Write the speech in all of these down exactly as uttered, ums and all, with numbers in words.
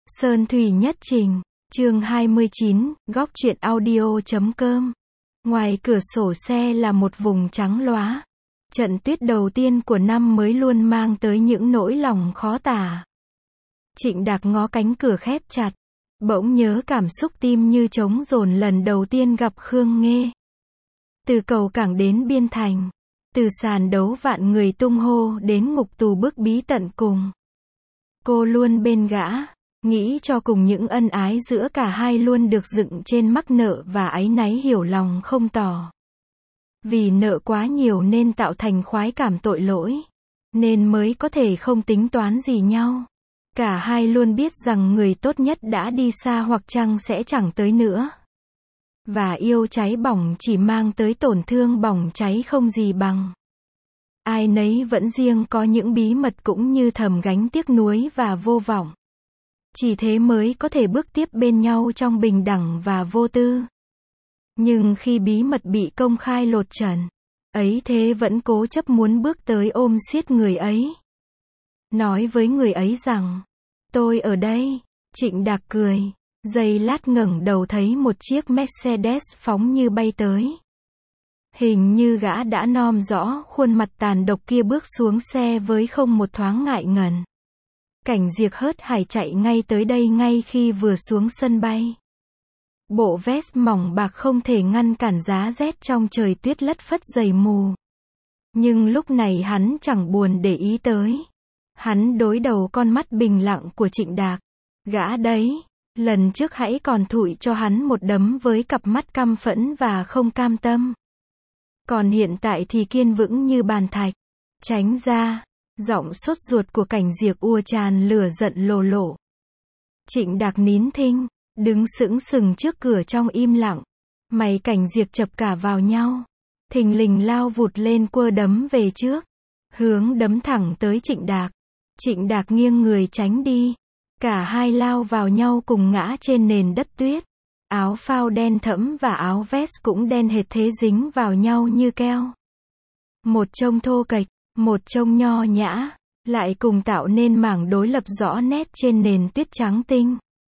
Sơn Thủy Nhất Trình, chương hai mươi chín, góc truyện audio chấm com. Ngoài cửa sổ xe là một vùng trắng lóa. Trận tuyết đầu tiên của năm mới luôn mang tới những nỗi lòng khó tả. Trịnh Đạc ngó cánh cửa khép chặt, bỗng nhớ cảm xúc tim như trống dồn lần đầu tiên gặp Khương Nghê. Từ cầu cảng đến biên thành, từ sàn đấu vạn người tung hô đến ngục tù bức bí tận cùng. Cô luôn bên gã, nghĩ cho cùng những ân ái giữa cả hai luôn được dựng trên mắc nợ và áy náy hiểu lòng không tỏ. Vì nợ quá nhiều nên tạo thành khoái cảm tội lỗi, nên mới có thể không tính toán gì nhau. Cả hai luôn biết rằng người tốt nhất đã đi xa hoặc chăng sẽ chẳng tới nữa. Và yêu cháy bỏng chỉ mang tới tổn thương bỏng cháy không gì bằng. Ai nấy vẫn riêng có những bí mật cũng như thầm gánh tiếc nuối và vô vọng. Chỉ thế mới có thể bước tiếp bên nhau trong bình đẳng và vô tư. Nhưng khi bí mật bị công khai lột trần, ấy thế vẫn cố chấp muốn bước tới ôm siết người ấy. Nói với người ấy rằng, tôi ở đây. Trịnh Đạc cười, giây lát ngẩng đầu thấy một chiếc Mercedes phóng như bay tới. Hình như gã đã nom rõ khuôn mặt tàn độc kia bước xuống xe với không một thoáng ngại ngần. Cảnh Diệc hớt hải chạy ngay tới đây ngay khi vừa xuống sân bay. Bộ vest mỏng bạc không thể ngăn cản giá rét trong trời tuyết lất phất dày mù. Nhưng lúc này hắn chẳng buồn để ý tới. Hắn đối đầu con mắt bình lặng của Trịnh Đạc. Gã đấy, lần trước hãy còn thụi cho hắn một đấm với cặp mắt căm phẫn và không cam tâm. Còn hiện tại thì kiên vững như bàn thạch. Tránh ra. Giọng sốt ruột của Cảnh Diệc ùa tràn lửa giận lồ lổ. Trịnh Đạc nín thinh, đứng sững sừng trước cửa trong im lặng. Mày Cảnh Diệc chập cả vào nhau. Thình lình lao vụt lên quơ đấm về trước. Hướng đấm thẳng tới Trịnh Đạc. Trịnh Đạc nghiêng người tránh đi. Cả hai lao vào nhau cùng ngã trên nền đất tuyết. Áo phao đen thẫm và áo vest cũng đen hệt thế dính vào nhau như keo. Một trông thô kệch, một trông nho nhã, lại cùng tạo nên mảng đối lập rõ nét trên nền tuyết trắng tinh.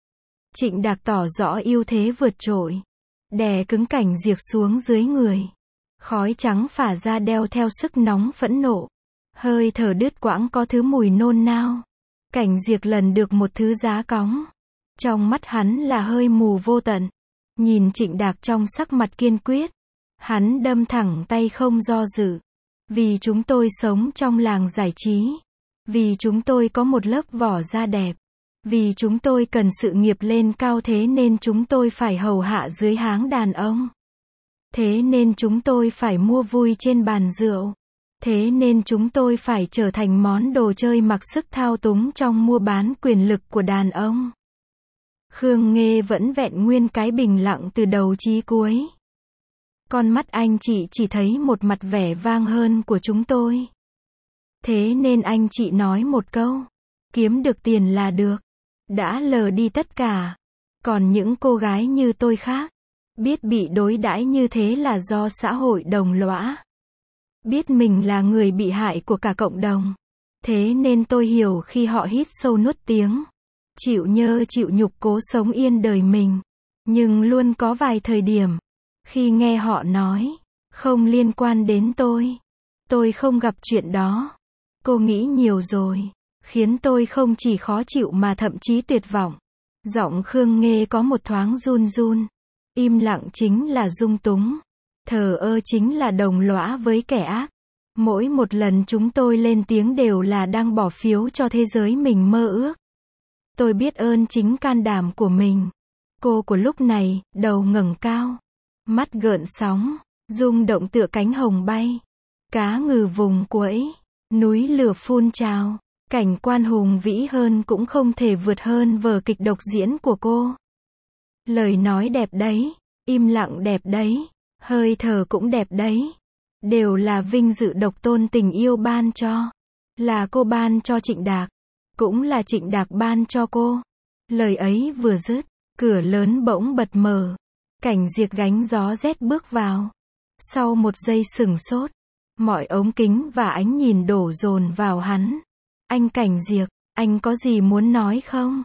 Trịnh Đạc tỏ rõ ưu thế vượt trội, đè cứng Cảnh Diệc xuống dưới người. Khói trắng phả ra đeo theo sức nóng phẫn nộ. Hơi thở đứt quãng có thứ mùi nôn nao. Cảnh Diệc lần được một thứ giá cóng. Trong mắt hắn là hơi mù vô tận. Nhìn Trịnh Đạc trong sắc mặt kiên quyết, hắn đâm thẳng tay không do dự. Vì chúng tôi sống trong làng giải trí. Vì chúng tôi có một lớp vỏ da đẹp. Vì chúng tôi cần sự nghiệp lên cao thế nên chúng tôi phải hầu hạ dưới háng đàn ông. Thế nên chúng tôi phải mua vui trên bàn rượu. Thế nên chúng tôi phải trở thành món đồ chơi mặc sức thao túng trong mua bán quyền lực của đàn ông. Khương Nghê vẫn vẹn nguyên cái bình lặng từ đầu chí cuối. Con mắt anh chị chỉ thấy một mặt vẻ vang hơn của chúng tôi. Thế nên anh chị nói một câu, kiếm được tiền là được. Đã lờ đi tất cả. Còn những cô gái như tôi khác, biết bị đối đãi như thế là do xã hội đồng lõa. Biết mình là người bị hại của cả cộng đồng. Thế nên tôi hiểu khi họ hít sâu nuốt tiếng. Chịu nhơ chịu nhục cố sống yên đời mình. Nhưng luôn có vài thời điểm, khi nghe họ nói, không liên quan đến tôi. Tôi không gặp chuyện đó. Cô nghĩ nhiều rồi. Khiến tôi không chỉ khó chịu mà thậm chí tuyệt vọng. Giọng Khương Nghê có một thoáng run run. Im lặng chính là dung túng. Thờ ơ chính là đồng lõa với kẻ ác. Mỗi một lần chúng tôi lên tiếng đều là đang bỏ phiếu cho thế giới mình mơ ước. Tôi biết ơn chính can đảm của mình. Cô của lúc này, đầu ngẩng cao. Mắt gợn sóng, rung động tựa cánh hồng bay. Cá ngừ vùng quẫy, núi lửa phun trào. Cảnh quan hùng vĩ hơn cũng không thể vượt hơn vở kịch độc diễn của cô. Lời nói đẹp đấy, im lặng đẹp đấy, hơi thở cũng đẹp đấy. Đều là vinh dự độc tôn tình yêu ban cho. Là cô ban cho Trịnh Đạc, cũng là Trịnh Đạc ban cho cô. Lời ấy vừa dứt, cửa lớn bỗng bật mở. Cảnh Diệc gánh gió rét bước vào. Sau một giây sửng sốt, mọi ống kính và ánh nhìn đổ dồn vào hắn. Anh Cảnh Diệc, anh có gì muốn nói không?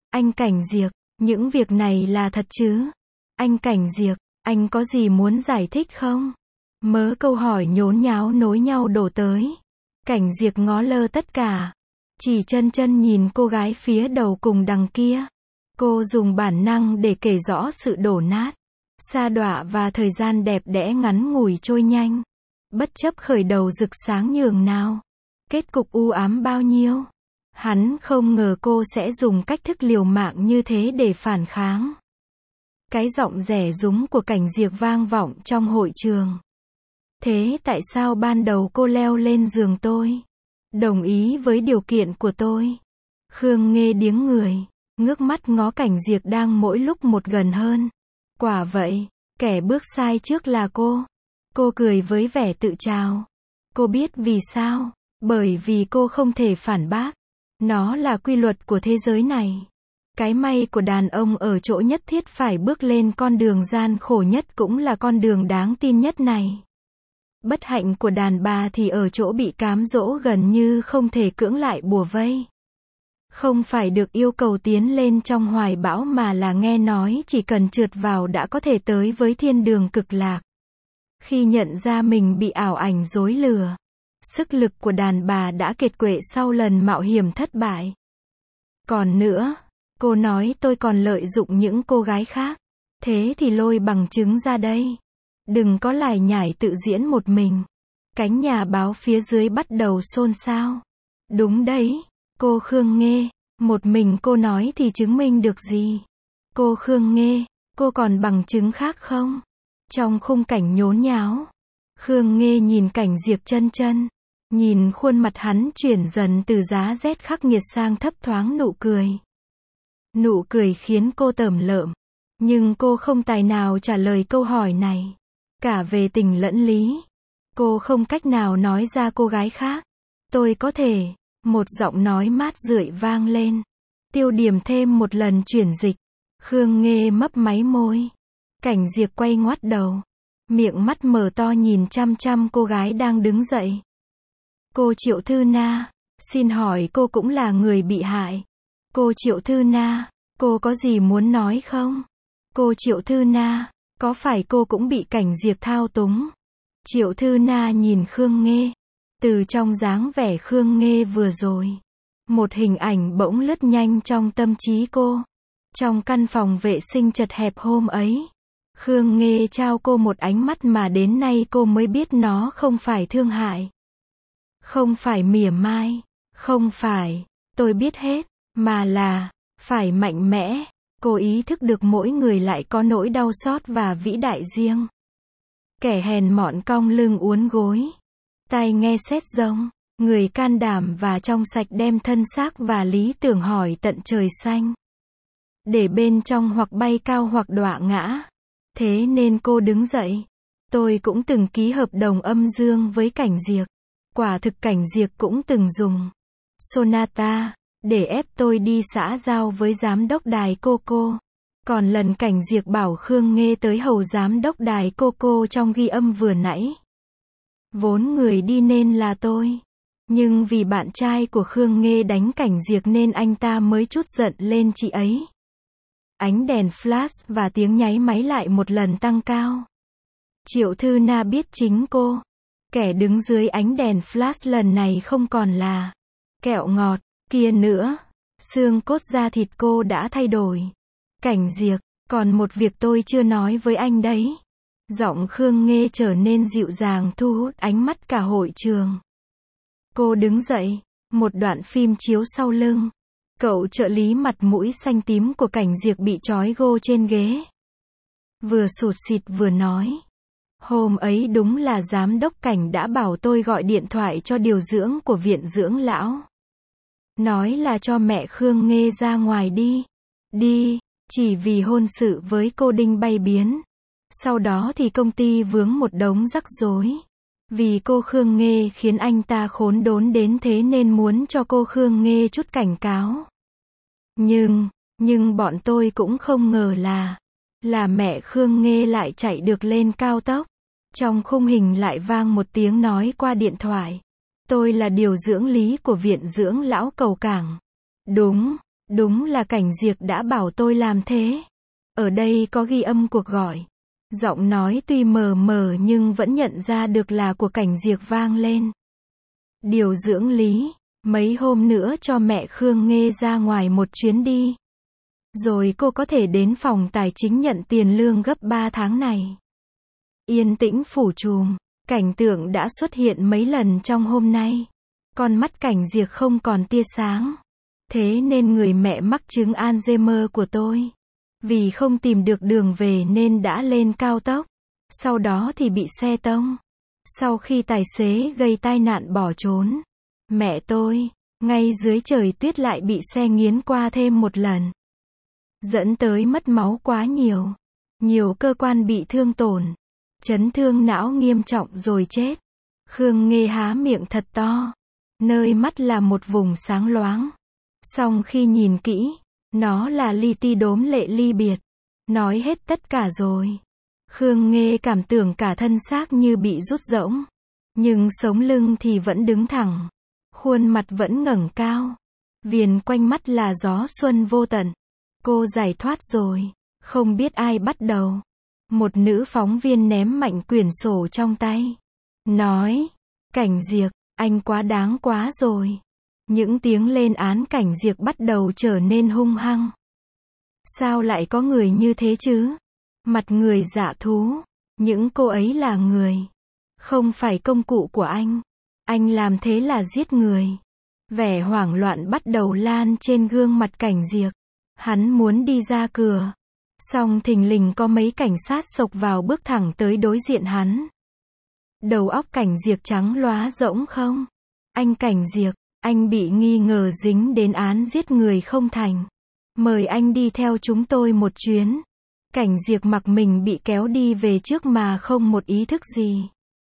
Anh Cảnh Diệc, những việc này là thật chứ? Anh Cảnh Diệc, anh có gì muốn giải thích không? Mớ câu hỏi nhốn nháo nối nhau đổ tới. Cảnh Diệc ngó lơ tất cả. Chỉ chân chân nhìn cô gái phía đầu cùng đằng kia. Cô dùng bản năng để kể rõ sự đổ nát, sa đọa và thời gian đẹp đẽ ngắn ngủi trôi nhanh. Bất chấp khởi đầu rực sáng nhường nào. Kết cục u ám bao nhiêu. Hắn không ngờ cô sẽ dùng cách thức liều mạng như thế để phản kháng. Cái giọng rẻ rúng của Cảnh Diệc vang vọng trong hội trường. Thế tại sao ban đầu cô leo lên giường tôi? Đồng ý với điều kiện của tôi. Khương Nghê điếng người, ngước mắt ngó Cảnh Diệc đang mỗi lúc một gần hơn. Quả vậy, kẻ bước sai trước là cô. Cô cười với vẻ tự trào. Cô biết vì sao? Bởi vì cô không thể phản bác. Nó là quy luật của thế giới này. Cái may của đàn ông ở chỗ nhất thiết phải bước lên con đường gian khổ nhất cũng là con đường đáng tin nhất này. Bất hạnh của đàn bà thì ở chỗ bị cám dỗ gần như không thể cưỡng lại bùa vây. Không phải được yêu cầu tiến lên trong hoài bão mà là nghe nói chỉ cần trượt vào đã có thể tới với thiên đường cực lạc. Khi nhận ra mình bị ảo ảnh dối lừa, sức lực của đàn bà đã kiệt quệ sau lần mạo hiểm thất bại. Còn nữa, cô nói tôi còn lợi dụng những cô gái khác. Thế thì lôi bằng chứng ra đây. Đừng có lải nhải tự diễn một mình. Cánh nhà báo phía dưới bắt đầu xôn xao. Đúng đấy, cô Khương Nghê, một mình cô nói thì chứng minh được gì? Cô Khương Nghê, cô còn bằng chứng khác không? Trong khung cảnh nhốn nháo, Khương Nghê nhìn Cảnh Diệc chân chân. Nhìn khuôn mặt hắn chuyển dần từ giá rét khắc nghiệt sang thấp thoáng nụ cười. Nụ cười khiến cô tởm lợm. Nhưng cô không tài nào trả lời câu hỏi này. Cả về tình lẫn lý. Cô không cách nào nói ra cô gái khác. Tôi có thể. Một giọng nói mát rượi vang lên. Tiêu điểm thêm một lần chuyển dịch. Khương Nghê mấp máy môi. Cảnh Diệc quay ngoắt đầu. Miệng mắt mở to nhìn chăm chăm cô gái đang đứng dậy. Cô Triệu Thư Na, xin hỏi cô cũng là người bị hại. Cô Triệu Thư Na, cô có gì muốn nói không? Cô Triệu Thư Na, có phải cô cũng bị Cảnh Diệc thao túng? Triệu Thư Na nhìn Khương Nghê. Từ trong dáng vẻ Khương Nghê vừa rồi, một hình ảnh bỗng lướt nhanh trong tâm trí cô. Trong căn phòng vệ sinh chật hẹp hôm ấy, Khương Nghê trao cô một ánh mắt mà đến nay cô mới biết nó không phải thương hại. Không phải mỉa mai, không phải, tôi biết hết, mà là, phải mạnh mẽ. Cô ý thức được mỗi người lại có nỗi đau xót và vĩ đại riêng. Kẻ hèn mọn cong lưng uốn gối, tai nghe sét rông, người can đảm và trong sạch đem thân xác và lý tưởng hỏi tận trời xanh. Để bên trong hoặc bay cao hoặc đọa ngã. Thế nên cô đứng dậy. Tôi cũng từng ký hợp đồng âm dương với Cảnh Diệc. Quả thực Cảnh Diệc cũng từng dùng Sonata để ép tôi đi xã giao với giám đốc đài Coco. Còn lần Cảnh Diệc bảo Khương Nghê tới hầu giám đốc đài Coco trong ghi âm vừa nãy, vốn người đi nên là tôi. Nhưng vì bạn trai của Khương Nghê đánh Cảnh Diệc nên anh ta mới trút giận lên chị ấy. Ánh đèn flash và tiếng nháy máy lại một lần tăng cao. Triệu Thư Na biết chính cô, kẻ đứng dưới ánh đèn flash lần này không còn là kẹo ngọt kia nữa. Xương cốt da thịt cô đã thay đổi. Cảnh Diệc, còn một việc tôi chưa nói với anh đấy. Giọng Khương Nghê trở nên dịu dàng thu hút ánh mắt cả hội trường. Cô đứng dậy, một đoạn phim chiếu sau lưng. Cậu trợ lý mặt mũi xanh tím của Cảnh Diệc bị trói gô trên ghế. Vừa sụt sịt vừa nói. Hôm ấy đúng là giám đốc Cảnh đã bảo tôi gọi điện thoại cho điều dưỡng của viện dưỡng lão. Nói là cho mẹ Khương Nghê ra ngoài đi. Đi, chỉ vì hôn sự với cô Đinh bay biến. Sau đó thì công ty vướng một đống rắc rối. Vì cô Khương Nghê khiến anh ta khốn đốn đến thế nên muốn cho cô Khương Nghê chút cảnh cáo. Nhưng, nhưng bọn tôi cũng không ngờ là, là mẹ Khương Nghê lại chạy được lên cao tốc. Trong khung hình lại vang một tiếng nói qua điện thoại. Tôi là điều dưỡng lý của viện dưỡng lão Cầu Cảng. Đúng, Đúng là Cảnh Diệc đã bảo tôi làm thế. Ở đây có ghi âm cuộc gọi. Giọng nói tuy mờ mờ nhưng vẫn nhận ra được là của Cảnh Diệc vang lên. Điều dưỡng Lý, mấy hôm nữa cho mẹ Khương Nghê ra ngoài một chuyến đi. Rồi cô có thể đến phòng tài chính nhận tiền lương gấp ba tháng này. Yên tĩnh phủ trùm, cảnh tượng đã xuất hiện mấy lần trong hôm nay. Con mắt Cảnh Diệc không còn tia sáng. Thế nên người mẹ mắc chứng Alzheimer của tôi, vì không tìm được đường về nên đã lên cao tốc. Sau đó thì bị xe tông. Sau khi tài xế gây tai nạn bỏ trốn, mẹ tôi, ngay dưới trời tuyết lại bị xe nghiến qua thêm một lần. Dẫn tới mất máu quá nhiều. Nhiều cơ quan bị thương tổn. Chấn thương não nghiêm trọng rồi chết. Khương Nghê há miệng thật to. Nơi mắt là một vùng sáng loáng. Song khi nhìn kỹ, nó là li ti đốm lệ ly biệt. Nói hết tất cả rồi. Khương Nghê cảm tưởng cả thân xác như bị rút rỗng. Nhưng sống lưng thì vẫn đứng thẳng. Khuôn mặt vẫn ngẩng cao. Viền quanh mắt là gió xuân vô tận. Cô giải thoát rồi. Không biết ai bắt đầu. Một nữ phóng viên ném mạnh quyển sổ trong tay. Nói, Cảnh Diệc, anh quá đáng quá rồi. Những tiếng lên án Cảnh Diệc bắt đầu trở nên hung hăng. Sao lại có người như thế chứ? Mặt người dạ thú. Những cô ấy là người. Không phải công cụ của anh. Anh làm thế là giết người. Vẻ hoảng loạn bắt đầu lan trên gương mặt Cảnh Diệc. Hắn muốn đi ra cửa. Song thình lình có mấy cảnh sát xộc vào bước thẳng tới đối diện hắn. Đầu óc Cảnh Diệc trắng lóa rỗng không? Anh Cảnh Diệc, anh bị nghi ngờ dính đến án giết người không thành. Mời anh đi theo chúng tôi một chuyến. Cảnh Diệc mặc mình bị kéo đi về trước mà không một ý thức gì.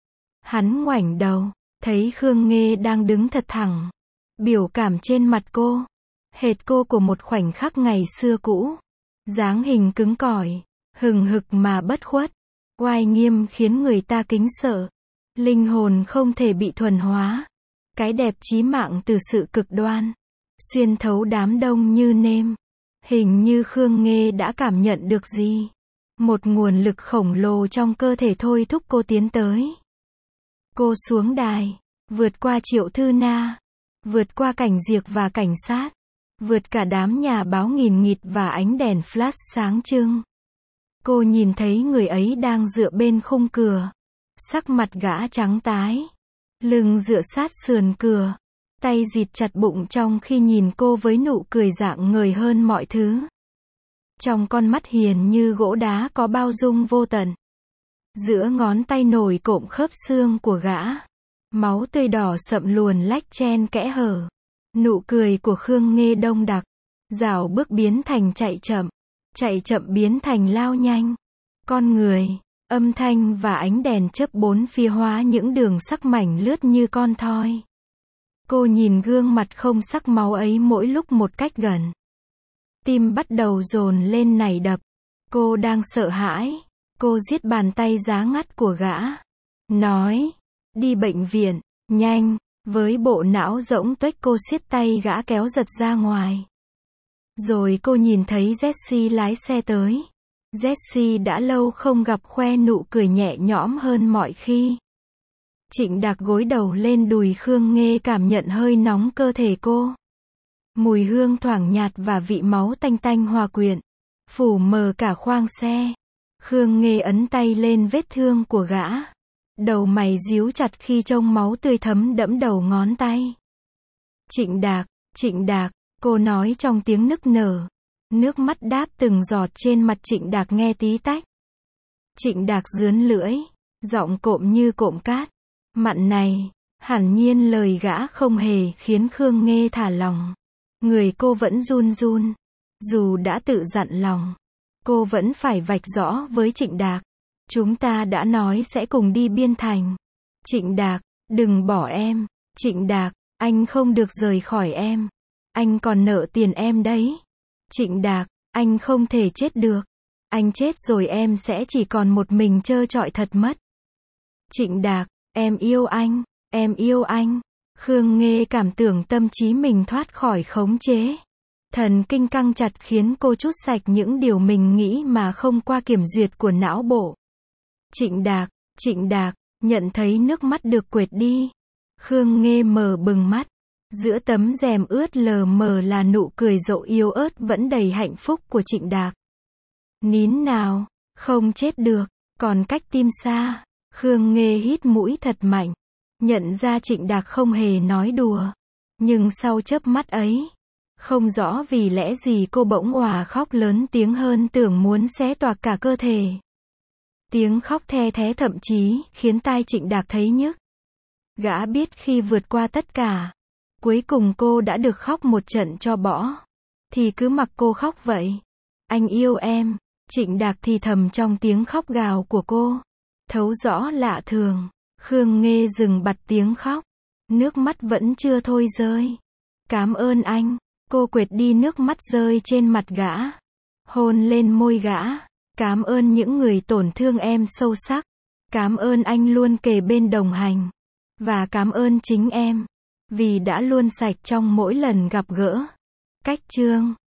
Hắn ngoảnh đầu, thấy Khương Nghê đang đứng thật thẳng. Biểu cảm trên mặt cô, hệt cô của một khoảnh khắc ngày xưa cũ. Dáng hình cứng cỏi, hừng hực mà bất khuất, oai nghiêm khiến người ta kính sợ. Linh hồn không thể bị thuần hóa. Cái đẹp chí mạng từ sự cực đoan, xuyên thấu đám đông như nêm. Hình như Khương Nghê đã cảm nhận được gì. Một nguồn lực khổng lồ trong cơ thể thôi thúc cô tiến tới. Cô xuống đài, vượt qua Triệu Thư Na, vượt qua Cảnh Diệc và cảnh sát, vượt cả đám nhà báo nghìn nghịt và ánh đèn flash sáng trưng. Cô nhìn thấy người ấy đang dựa bên khung cửa. Sắc mặt gã trắng tái. Lưng dựa sát sườn cửa. Tay dịt chặt bụng trong khi nhìn cô với nụ cười rạng ngời hơn mọi thứ. Trong con mắt hiền như gỗ đá có bao dung vô tận. Giữa ngón tay nổi cộm khớp xương của gã. Máu tươi đỏ sậm luồn lách chen kẽ hở. Nụ cười của Khương Nghê đông đặc. Dạo bước biến thành chạy chậm. Chạy chậm biến thành lao nhanh. Con người, âm thanh và ánh đèn chớp bốn phía hóa những đường sắc mảnh lướt như con thoi. Cô nhìn gương mặt không sắc máu ấy mỗi lúc một cách gần. Tim bắt đầu dồn lên nảy đập. Cô đang sợ hãi. Cô giết bàn tay giá ngắt của gã. Nói, đi bệnh viện, nhanh. Với bộ não rỗng tuếch cô siết tay gã kéo giật ra ngoài. Rồi cô nhìn thấy Jessie lái xe tới. Jessie đã lâu không gặp khoe nụ cười nhẹ nhõm hơn mọi khi. Trịnh Đạc gối đầu lên đùi Khương Nghê cảm nhận hơi nóng cơ thể cô. Mùi hương thoảng nhạt và vị máu tanh tanh hòa quyện. Phủ mờ cả khoang xe. Khương Nghê ấn tay lên vết thương của gã. Đầu mày díu chặt khi trông máu tươi thấm đẫm đầu ngón tay. Trịnh Đạc, Trịnh Đạc, cô nói trong tiếng nức nở. Nước mắt đáp từng giọt trên mặt Trịnh Đạc nghe tí tách. Trịnh Đạc rướn lưỡi, giọng cộm như cộm cát. Mặn này, hẳn nhiên lời gã không hề khiến Khương Nghê thả lòng. Người cô vẫn run run. Dù đã tự dặn lòng, cô vẫn phải vạch rõ với Trịnh Đạc. Chúng ta đã nói sẽ cùng đi Biên Thành. Trịnh Đạc, đừng bỏ em. Trịnh Đạc, anh không được rời khỏi em. Anh còn nợ tiền em đấy. Trịnh Đạc, anh không thể chết được. Anh chết rồi em sẽ chỉ còn một mình trơ trọi thật mất. Trịnh Đạc, em yêu anh, em yêu anh. Khương Nghê cảm tưởng tâm trí mình thoát khỏi khống chế. Thần kinh căng chặt khiến cô trút sạch những điều mình nghĩ mà không qua kiểm duyệt của não bộ. Trịnh Đạc, Trịnh Đạc, nhận thấy nước mắt được quệt đi. Khương Nghê mở bừng mắt. Giữa tấm rèm ướt lờ mờ là nụ cười dậu yếu ớt vẫn đầy hạnh phúc của Trịnh Đạc. Nín nào, không chết được, còn cách tim xa. Khương Nghê hít mũi thật mạnh. Nhận ra Trịnh Đạc không hề nói đùa. Nhưng sau chớp mắt ấy, không rõ vì lẽ gì cô bỗng òa khóc lớn tiếng hơn tưởng muốn xé toạc cả cơ thể. Tiếng khóc the thé thậm chí khiến tai Trịnh Đạc thấy nhức. Gã biết khi vượt qua tất cả, cuối cùng cô đã được khóc một trận cho bỏ, thì cứ mặc cô khóc vậy. Anh yêu em, Trịnh Đạc thì thầm trong tiếng khóc gào của cô. Thấu rõ lạ thường, Khương Nghê dừng bặt tiếng khóc. Nước mắt vẫn chưa thôi rơi. Cảm ơn anh, cô quệt đi nước mắt rơi trên mặt gã. Hôn lên môi gã. Cảm ơn những người tổn thương em sâu sắc. Cảm ơn anh luôn kề bên đồng hành. Và cảm ơn chính em, vì đã luôn sạch trong mỗi lần gặp gỡ. Cách chương